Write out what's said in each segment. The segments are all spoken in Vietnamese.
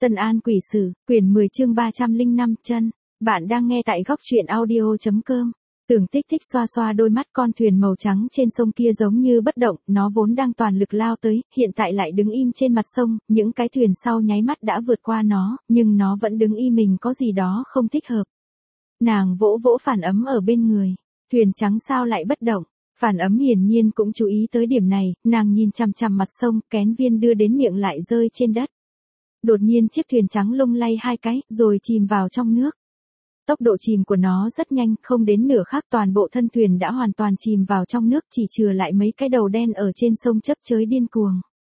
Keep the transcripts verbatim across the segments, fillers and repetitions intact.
Tân An Quỷ Sử, quyển mười chương ba trăm lẻ năm chân. Bạn đang nghe tại góc truyện audio.com. Tưởng Tích Tích xoa xoa đôi mắt, con thuyền màu trắng trên sông kia giống như bất động, nó vốn đang toàn lực lao tới, hiện tại lại đứng im trên mặt sông, những cái thuyền sau nháy mắt đã vượt qua nó, nhưng nó vẫn đứng im, mình có gì đó không thích hợp. Nàng vỗ vỗ Phản Ấm ở bên người, thuyền trắng sao lại bất động? Phản Ấm hiển nhiên cũng chú ý tới điểm này, nàng nhìn chằm chằm mặt sông, kén viên đưa đến miệng lại rơi trên đất. Đột nhiên chiếc thuyền trắng lung lay hai cái, rồi chìm vào trong nước. Tốc độ chìm của nó rất nhanh, không đến nửa khắc toàn bộ thân thuyền đã hoàn toàn chìm vào trong nước, chỉ chừa lại mấy cái đầu đen ở trên sông chớp chới điên cuồng.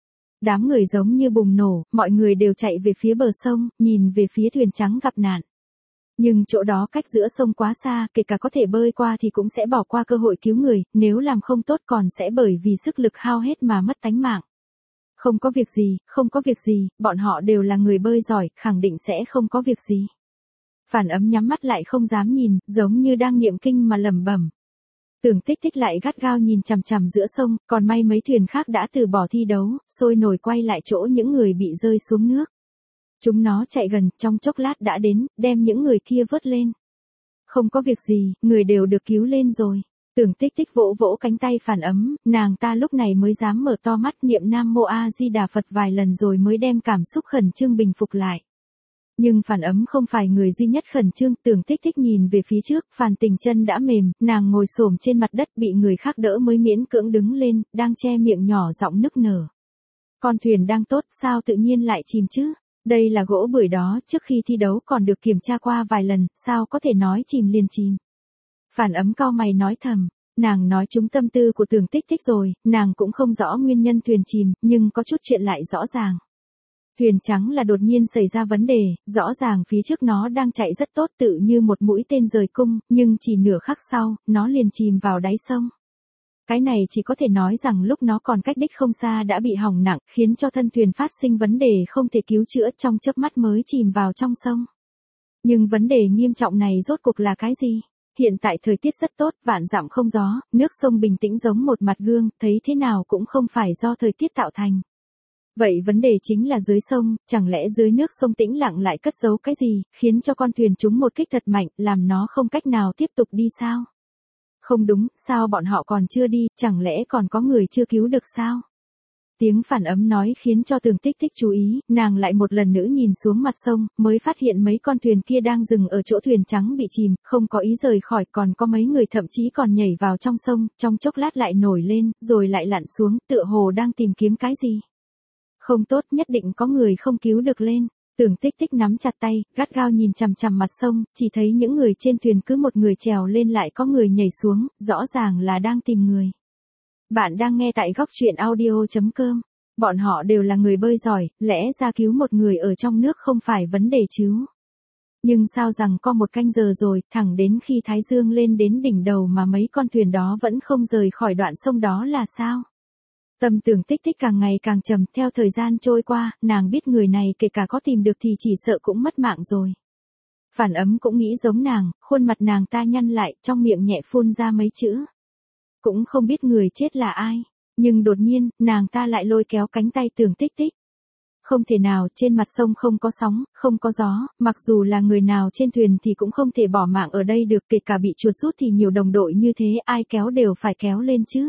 Đám người giống như bùng nổ, mọi người đều chạy về phía bờ sông, nhìn về phía thuyền trắng gặp nạn. Nhưng chỗ đó cách giữa sông quá xa, kể cả có thể bơi qua thì cũng sẽ bỏ qua cơ hội cứu người, nếu làm không tốt còn sẽ bởi vì sức lực hao hết mà mất tánh mạng. Không có việc gì, không có việc gì, bọn họ đều là người bơi giỏi, khẳng định sẽ không có việc gì. Phản Ấm nhắm mắt lại không dám nhìn, giống như đang niệm kinh mà lẩm bẩm. Tưởng Tích Tích lại gắt gao nhìn chằm chằm giữa sông, còn may mấy thuyền khác đã từ bỏ thi đấu, sôi nổi quay lại chỗ những người bị rơi xuống nước. Chúng nó chạy gần, trong chốc lát đã đến, đem những người kia vớt lên. Không có việc gì, người đều được cứu lên rồi. Tưởng Tích Tích vỗ vỗ cánh tay Phản Ấm, nàng ta lúc này mới dám mở to mắt niệm Nam Mô A Di Đà Phật vài lần rồi mới đem cảm xúc khẩn trương bình phục lại. Nhưng Phản Ấm không phải người duy nhất khẩn trương, Tưởng Tích Tích nhìn về phía trước, Phàn Tình chân đã mềm, nàng ngồi xổm trên mặt đất bị người khác đỡ mới miễn cưỡng đứng lên, đang che miệng nhỏ giọng nức nở. Con thuyền đang tốt, sao tự nhiên lại chìm chứ? Đây là gỗ bưởi đó, trước khi thi đấu còn được kiểm tra qua vài lần, sao có thể nói chìm liền chìm? Phản Ấm cau mày nói thầm, nàng nói trúng tâm tư của Tưởng Tích Tích rồi, nàng cũng không rõ nguyên nhân thuyền chìm, nhưng có chút chuyện lại rõ ràng. Thuyền trắng là đột nhiên xảy ra vấn đề, rõ ràng phía trước nó đang chạy rất tốt tự như một mũi tên rời cung, nhưng chỉ nửa khắc sau, nó liền chìm vào đáy sông. Cái này chỉ có thể nói rằng lúc nó còn cách đích không xa đã bị hỏng nặng, khiến cho thân thuyền phát sinh vấn đề không thể cứu chữa, trong chớp mắt mới chìm vào trong sông. Nhưng vấn đề nghiêm trọng này rốt cuộc là cái gì? Hiện tại thời tiết rất tốt, vạn dặm không gió, nước sông bình tĩnh giống một mặt gương, thấy thế nào cũng không phải do thời tiết tạo thành. Vậy vấn đề chính là dưới sông, chẳng lẽ dưới nước sông tĩnh lặng lại cất giấu cái gì, khiến cho con thuyền trúng một kích thật mạnh, làm nó không cách nào tiếp tục đi sao? Không đúng, sao bọn họ còn chưa đi, chẳng lẽ còn có người chưa cứu được sao? Tiếng Phản Ấm nói khiến cho Tưởng Tích Tích chú ý, nàng lại một lần nữa nhìn xuống mặt sông, mới phát hiện mấy con thuyền kia đang dừng ở chỗ thuyền trắng bị chìm, không có ý rời khỏi, còn có mấy người thậm chí còn nhảy vào trong sông, trong chốc lát lại nổi lên, rồi lại lặn xuống, tựa hồ đang tìm kiếm cái gì. Không tốt, nhất định có người không cứu được lên. Tưởng Tích Tích nắm chặt tay, gắt gao nhìn chằm chằm mặt sông, chỉ thấy những người trên thuyền cứ một người trèo lên lại có người nhảy xuống, rõ ràng là đang tìm người. Bạn đang nghe tại góc truyện audio.com. Bọn họ đều là người bơi giỏi, lẽ ra cứu một người ở trong nước không phải vấn đề chứ. Nhưng sao rằng có một canh giờ rồi, thẳng đến khi Thái Dương lên đến đỉnh đầu mà mấy con thuyền đó vẫn không rời khỏi đoạn sông đó là sao? Tâm Tưởng Tích Tích càng ngày càng trầm, theo thời gian trôi qua, nàng biết người này kể cả có tìm được thì chỉ sợ cũng mất mạng rồi. Phản Ấm cũng nghĩ giống nàng, khuôn mặt nàng ta nhăn lại, trong miệng nhẹ phun ra mấy chữ. Cũng không biết người chết là ai, nhưng đột nhiên, nàng ta lại lôi kéo cánh tay Tưởng Tích Tích. Không thể nào, trên mặt sông không có sóng, không có gió, mặc dù là người nào trên thuyền thì cũng không thể bỏ mạng ở đây được, kể cả bị chuột rút thì nhiều đồng đội như thế ai kéo đều phải kéo lên chứ.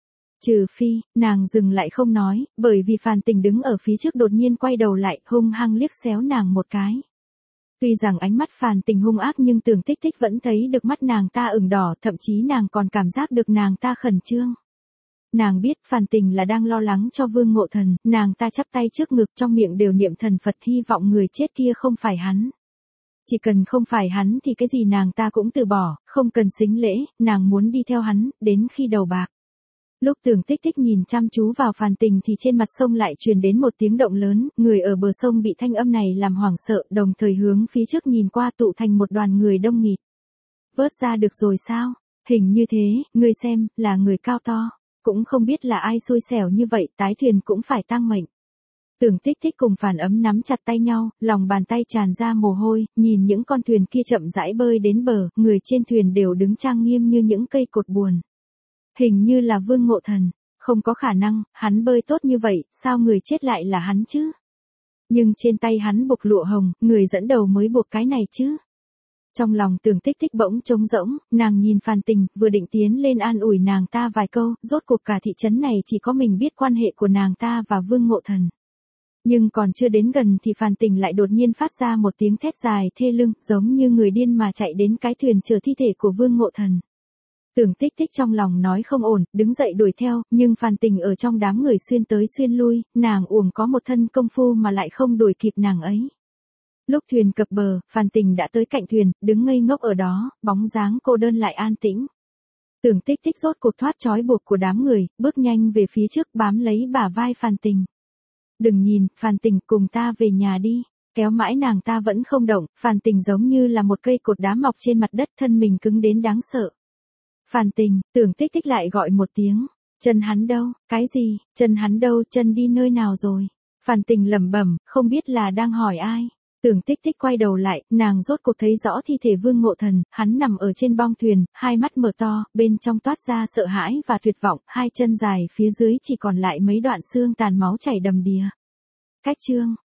Trừ phi, nàng dừng lại không nói, bởi vì Phàn Tình đứng ở phía trước đột nhiên quay đầu lại, hung hăng liếc xéo nàng một cái. Tuy rằng ánh mắt Phàn Tình hung ác nhưng Tưởng Tích Tích vẫn thấy được mắt nàng ta ửng đỏ, thậm chí nàng còn cảm giác được nàng ta khẩn trương. Nàng biết Phàn Tình là đang lo lắng cho Vương Ngộ Thần, nàng ta chắp tay trước ngực trong miệng đều niệm thần Phật, hy vọng người chết kia không phải hắn. Chỉ cần không phải hắn thì cái gì nàng ta cũng từ bỏ, không cần sính lễ, nàng muốn đi theo hắn, đến khi đầu bạc. Lúc Tưởng Tích Tích nhìn chăm chú vào Phàn Tình thì trên mặt sông lại truyền đến một tiếng động lớn, người ở bờ sông bị thanh âm này làm hoảng sợ, đồng thời hướng phía trước nhìn qua tụ thành một đoàn người đông nghịt. Vớt ra được rồi sao? Hình như thế, ngươi xem, là người cao to. Cũng không biết là ai xui xẻo như vậy, tái thuyền cũng phải tang mệnh. Tưởng Tích Tích cùng Phản Ấm nắm chặt tay nhau, lòng bàn tay tràn ra mồ hôi, nhìn những con thuyền kia chậm rãi bơi đến bờ, người trên thuyền đều đứng trang nghiêm như những cây cột buồn. Hình như là Vương Ngộ Thần, không có khả năng, hắn bơi tốt như vậy, sao người chết lại là hắn chứ? Nhưng trên tay hắn buộc lụa hồng, người dẫn đầu mới buộc cái này chứ. Trong lòng Tưởng Tích Tích bỗng trống rỗng, nàng nhìn Phan Tình, vừa định tiến lên an ủi nàng ta vài câu, rốt cuộc cả thị trấn này chỉ có mình biết quan hệ của nàng ta và Vương Ngộ Thần. Nhưng còn chưa đến gần thì Phan Tình lại đột nhiên phát ra một tiếng thét dài thê lương, giống như người điên mà chạy đến cái thuyền chở thi thể của Vương Ngộ Thần. Tưởng Tích Tích trong lòng nói không ổn, đứng dậy đuổi theo, nhưng Phan Tình ở trong đám người xuyên tới xuyên lui, nàng uổng có một thân công phu mà lại không đuổi kịp nàng ấy. Lúc thuyền cập bờ, Phan Tình đã tới cạnh thuyền, đứng ngây ngốc ở đó, bóng dáng cô đơn lại an tĩnh. Tưởng Tích Tích rốt cuộc thoát trói buộc của đám người, bước nhanh về phía trước bám lấy bả vai Phan Tình. Đừng nhìn, Phan Tình, cùng ta về nhà đi. Kéo mãi nàng ta vẫn không động, Phan Tình giống như là một cây cột đá mọc trên mặt đất, thân mình cứng đến đáng sợ. Phan Tình, Tưởng Tích Tích lại gọi một tiếng. Chân hắn đâu? Cái gì? Chân hắn đâu? Chân đi nơi nào rồi? Phan Tình lẩm bẩm, không biết là đang hỏi ai. Tưởng Tích Tích quay đầu lại, nàng rốt cuộc thấy rõ thi thể Vương Ngộ Thần, hắn nằm ở trên bong thuyền, hai mắt mở to, bên trong toát ra sợ hãi và tuyệt vọng, hai chân dài phía dưới chỉ còn lại mấy đoạn xương tàn máu chảy đầm đìa. Cách chương